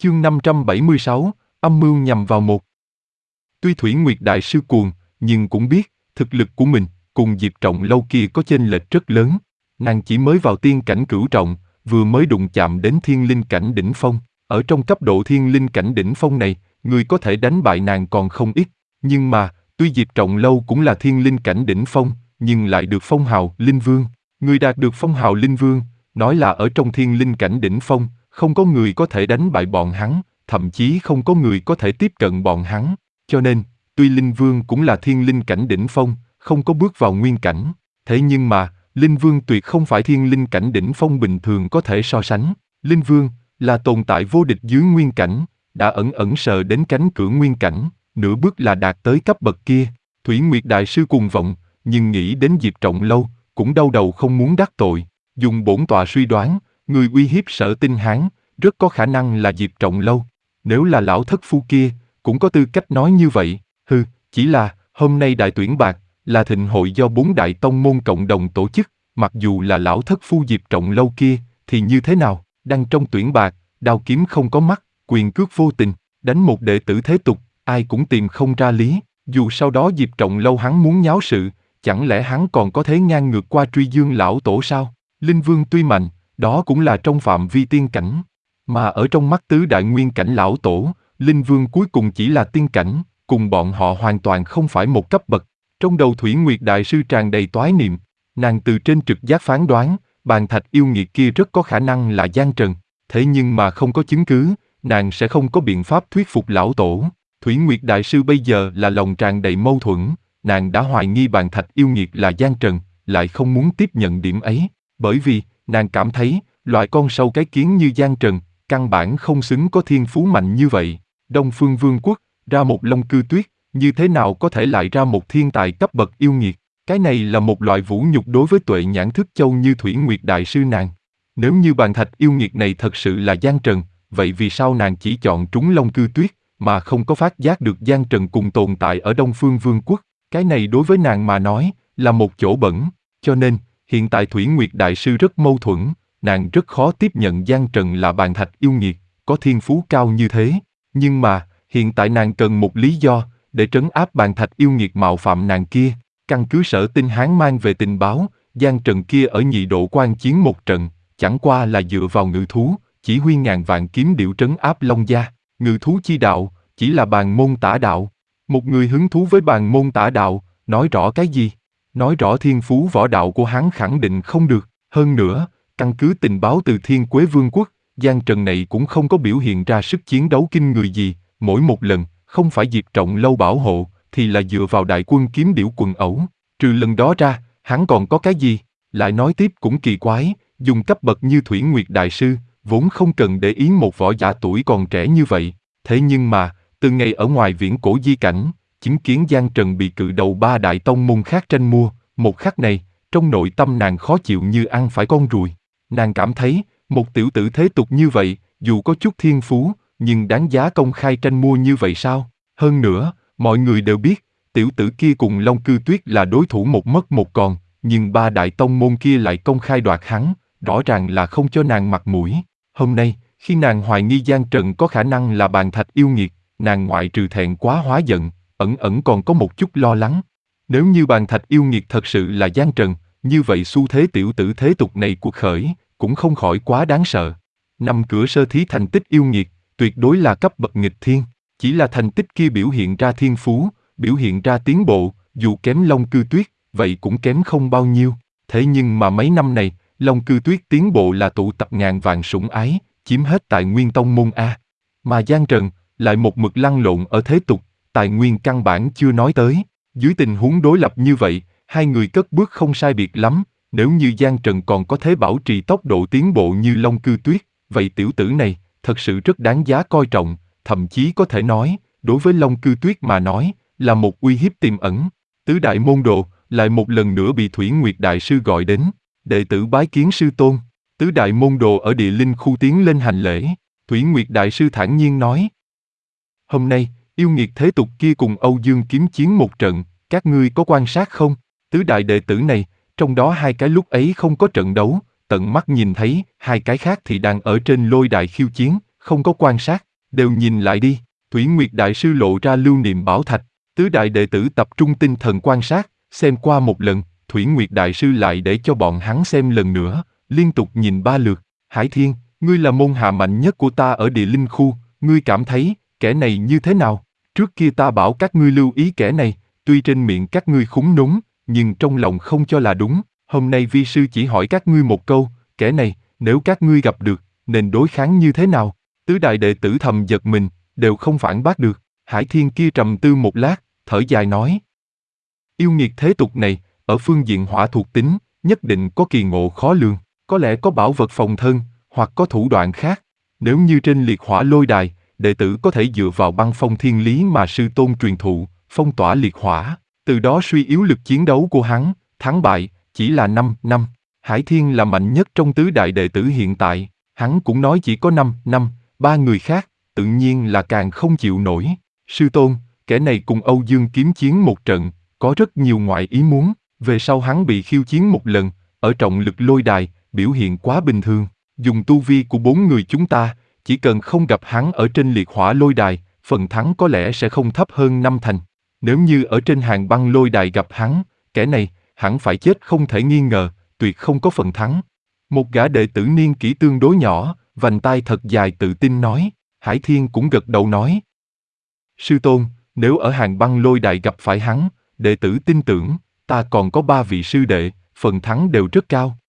Chương 576, âm mưu nhằm vào một. Tuy Thủy Nguyệt Đại Sư cuồng, nhưng cũng biết, thực lực của mình, cùng Diệp Trọng Lâu kia có chênh lệch rất lớn. Nàng chỉ mới vào tiên cảnh cửu trọng, vừa mới đụng chạm đến thiên linh cảnh đỉnh phong. Ở trong cấp độ thiên linh cảnh đỉnh phong này, người có thể đánh bại nàng còn không ít. Nhưng mà, tuy Diệp Trọng Lâu cũng là thiên linh cảnh đỉnh phong, nhưng lại được phong hào Linh Vương. Người đạt được phong hào Linh Vương, nói là ở trong thiên linh cảnh đỉnh phong, không có người có thể đánh bại bọn hắn, thậm chí không có người có thể tiếp cận bọn hắn. Cho nên, tuy Linh Vương cũng là thiên linh cảnh đỉnh phong, không có bước vào nguyên cảnh, thế nhưng mà, Linh Vương tuyệt không phải thiên linh cảnh đỉnh phong bình thường có thể so sánh. Linh Vương là tồn tại vô địch dưới nguyên cảnh, đã ẩn ẩn sờ đến cánh cửa nguyên cảnh, nửa bước là đạt tới cấp bậc kia. Thủy Nguyệt Đại Sư cuồng vọng, nhưng nghĩ đến Diệp Trọng Lâu, cũng đau đầu không muốn đắc tội. Dùng bổn tọa suy đoán, người uy hiếp Sở Tinh Hán, rất có khả năng là Diệp Trọng Lâu. Nếu là lão thất phu kia, cũng có tư cách nói như vậy. Chỉ là, hôm nay đại tuyển bạc, là thịnh hội do 4 đại tông môn cộng đồng tổ chức, mặc dù là lão thất phu Diệp Trọng Lâu kia, thì như thế nào, đang trong tuyển bạc, đao kiếm không có mắt, quyền cước vô tình, đánh một đệ tử thế tục, ai cũng tìm không ra lý, dù sau đó Diệp Trọng Lâu hắn muốn nháo sự, chẳng lẽ hắn còn có thể ngang ngược qua Truy Dương lão tổ sao? Linh Vương tuy mạnh, đó cũng là trong phạm vi tiên cảnh, mà ở trong mắt tứ đại nguyên cảnh lão tổ, Linh Vương cuối cùng chỉ là tiên cảnh, cùng bọn họ hoàn toàn không phải một cấp bậc. Trong đầu Thủy Nguyệt Đại Sư tràn đầy toái niệm, nàng từ trên trực giác phán đoán, bàn thạch yêu nghiệt kia rất có khả năng là Giang Trần, thế nhưng mà không có chứng cứ, nàng sẽ không có biện pháp thuyết phục lão tổ. Thủy Nguyệt Đại Sư bây giờ là lòng tràn đầy mâu thuẫn, nàng đã hoài nghi bàn thạch yêu nghiệt là Giang Trần, lại không muốn tiếp nhận điểm ấy, bởi vì, nàng cảm thấy, loại con sâu cái kiến như Giang Trần, căn bản không xứng có thiên phú mạnh như vậy. Đông Phương Vương quốc, ra một Long Cư Tuyết, như thế nào có thể lại ra một thiên tài cấp bậc yêu nghiệt? Cái này là một loại vũ nhục đối với tuệ nhãn thức châu như Thủy Nguyệt Đại Sư nàng. Nếu như bàn thạch yêu nghiệt này thật sự là Giang Trần, vậy vì sao nàng chỉ chọn trúng Long Cư Tuyết, mà không có phát giác được Giang Trần cùng tồn tại ở Đông Phương Vương quốc? Cái này đối với nàng mà nói, là một chỗ bẩn. Cho nên, hiện tại Thủy Nguyệt Đại Sư rất mâu thuẫn, nàng rất khó tiếp nhận Giang Trần là bàn thạch yêu nghiệt, có thiên phú cao như thế. Nhưng mà, hiện tại nàng cần một lý do, để trấn áp bàn thạch yêu nghiệt mạo phạm nàng kia. Căn cứ Sở Tinh Hán mang về tình báo, Giang Trần kia ở nhị độ quan chiến một trận, chẳng qua là dựa vào ngự thú, chỉ huy ngàn vạn kiếm điểu trấn áp Long Gia. Ngự thú chi đạo, chỉ là bàn môn tả đạo. Một người hứng thú với bàn môn tả đạo, nói rõ cái gì? Nói rõ thiên phú võ đạo của hắn khẳng định không được. Hơn nữa, căn cứ tình báo từ Thiên Quế Vương quốc, Giang Trần này cũng không có biểu hiện ra sức chiến đấu kinh người gì. Mỗi một lần, không phải Diệp Trọng Lâu bảo hộ, thì là dựa vào đại quân kiếm điểu quần ẩu. Trừ lần đó ra, hắn còn có cái gì? Lại nói tiếp cũng kỳ quái, dùng cấp bậc như Thủy Nguyệt Đại Sư, vốn không cần để ý một võ giả tuổi còn trẻ như vậy. Thế nhưng mà, từ ngày ở ngoài viễn cổ di cảnh, chứng kiến Giang Trần bị cự đầu 3 đại tông môn khác tranh mua, một khắc này, trong nội tâm nàng khó chịu như ăn phải con ruồi. Nàng cảm thấy, một tiểu tử thế tục như vậy, dù có chút thiên phú, nhưng đáng giá công khai tranh mua như vậy sao? Hơn nữa, mọi người đều biết, tiểu tử kia cùng Long Cư Tuyết là đối thủ một mất một còn, nhưng 3 đại tông môn kia lại công khai đoạt hắn, rõ ràng là không cho nàng mặt mũi. Hôm nay, khi nàng hoài nghi Giang Trần có khả năng là bàn thạch yêu nghiệt, nàng ngoại trừ thẹn quá hóa giận, ẩn ẩn còn có một chút lo lắng. Nếu như bàn thạch yêu nghiệt thật sự là Giang Trần, như vậy xu thế tiểu tử thế tục này cuộc khởi, cũng không khỏi quá đáng sợ. Năm cửa sơ thí thành tích yêu nghiệt, tuyệt đối là cấp bậc nghịch thiên. Chỉ là thành tích kia biểu hiện ra thiên phú, biểu hiện ra tiến bộ, dù kém Long Cư Tuyết, vậy cũng kém không bao nhiêu. Thế nhưng mà mấy năm này, Long Cư Tuyết tiến bộ là tụ tập ngàn vạn sủng ái, chiếm hết tài nguyên tông môn A. Mà Giang Trần, lại một mực lăn lộn ở thế tục, tài nguyên căn bản chưa nói tới. Dưới tình huống đối lập như vậy, hai người cất bước không sai biệt lắm. Nếu như Giang Trần còn có thể bảo trì tốc độ tiến bộ như Long Cư Tuyết, vậy tiểu tử này, thật sự rất đáng giá coi trọng, thậm chí có thể nói, đối với Long Cư Tuyết mà nói, là một uy hiếp tiềm ẩn. Tứ đại môn đồ, lại một lần nữa bị Thủy Nguyệt Đại Sư gọi đến, đệ tử bái kiến sư tôn. Tứ đại môn đồ ở địa linh khu tiến lên hành lễ, Thủy Nguyệt Đại Sư thản nhiên nói. Hôm nay, yêu nghiệt thế tục kia cùng Âu Dương kiếm chiến một trận, các ngươi có quan sát không? Tứ đại đệ tử này, trong đó 2 cái lúc ấy không có trận đấu, tận mắt nhìn thấy, 2 cái khác thì đang ở trên lôi đài khiêu chiến, không có quan sát. đều nhìn lại đi. Thủy Nguyệt Đại Sư lộ ra lưu niệm bảo thạch, tứ đại đệ tử tập trung tinh thần quan sát, xem qua một lần, Thủy Nguyệt Đại Sư lại để cho bọn hắn xem lần nữa, liên tục nhìn 3 lượt. Hải Thiên, ngươi là môn hạ mạnh nhất của ta ở địa linh khu, ngươi cảm thấy, kẻ này như thế nào? Trước kia ta bảo các ngươi lưu ý kẻ này, tuy trên miệng các ngươi khúng núng, nhưng trong lòng không cho là đúng. Hôm nay vi sư chỉ hỏi các ngươi một câu, kẻ này, nếu các ngươi gặp được, nên đối kháng như thế nào? Tứ đại đệ tử thầm giật mình, đều không phản bác được. Hải Thiên kia trầm tư một lát, thở dài nói. Yêu nghiệt thế tục này, ở phương diện hỏa thuộc tính, nhất định có kỳ ngộ khó lường, có lẽ có bảo vật phòng thân, hoặc có thủ đoạn khác. Nếu như trên liệt hỏa lôi đài, đệ tử có thể dựa vào băng phong thiên lý mà sư tôn truyền thụ, phong tỏa liệt hỏa, từ đó suy yếu lực chiến đấu của hắn, thắng bại, chỉ là 5 năm. Hải Thiên là mạnh nhất trong tứ đại đệ tử hiện tại, hắn cũng nói chỉ có 5 năm, 3 người khác, tự nhiên là càng không chịu nổi. Sư tôn, kẻ này cùng Âu Dương kiếm chiến một trận, có rất nhiều ngoại ý muốn, về sau hắn bị khiêu chiến một lần, ở trọng lực lôi đài, biểu hiện quá bình thường. Dùng tu vi của 4 người chúng ta, chỉ cần không gặp hắn ở trên liệt hỏa lôi đài, phần thắng có lẽ sẽ không thấp hơn 5 thành. Nếu như ở trên hàng băng lôi đài gặp hắn, kẻ này, hẳn phải chết không thể nghi ngờ, tuyệt không có phần thắng. Một gã đệ tử niên kỷ tương đối nhỏ, vành tai thật dài tự tin nói, Hải Thiên cũng gật đầu nói. Sư tôn, nếu ở hàng băng lôi đài gặp phải hắn, đệ tử tin tưởng, ta còn có 3 vị sư đệ, phần thắng đều rất cao.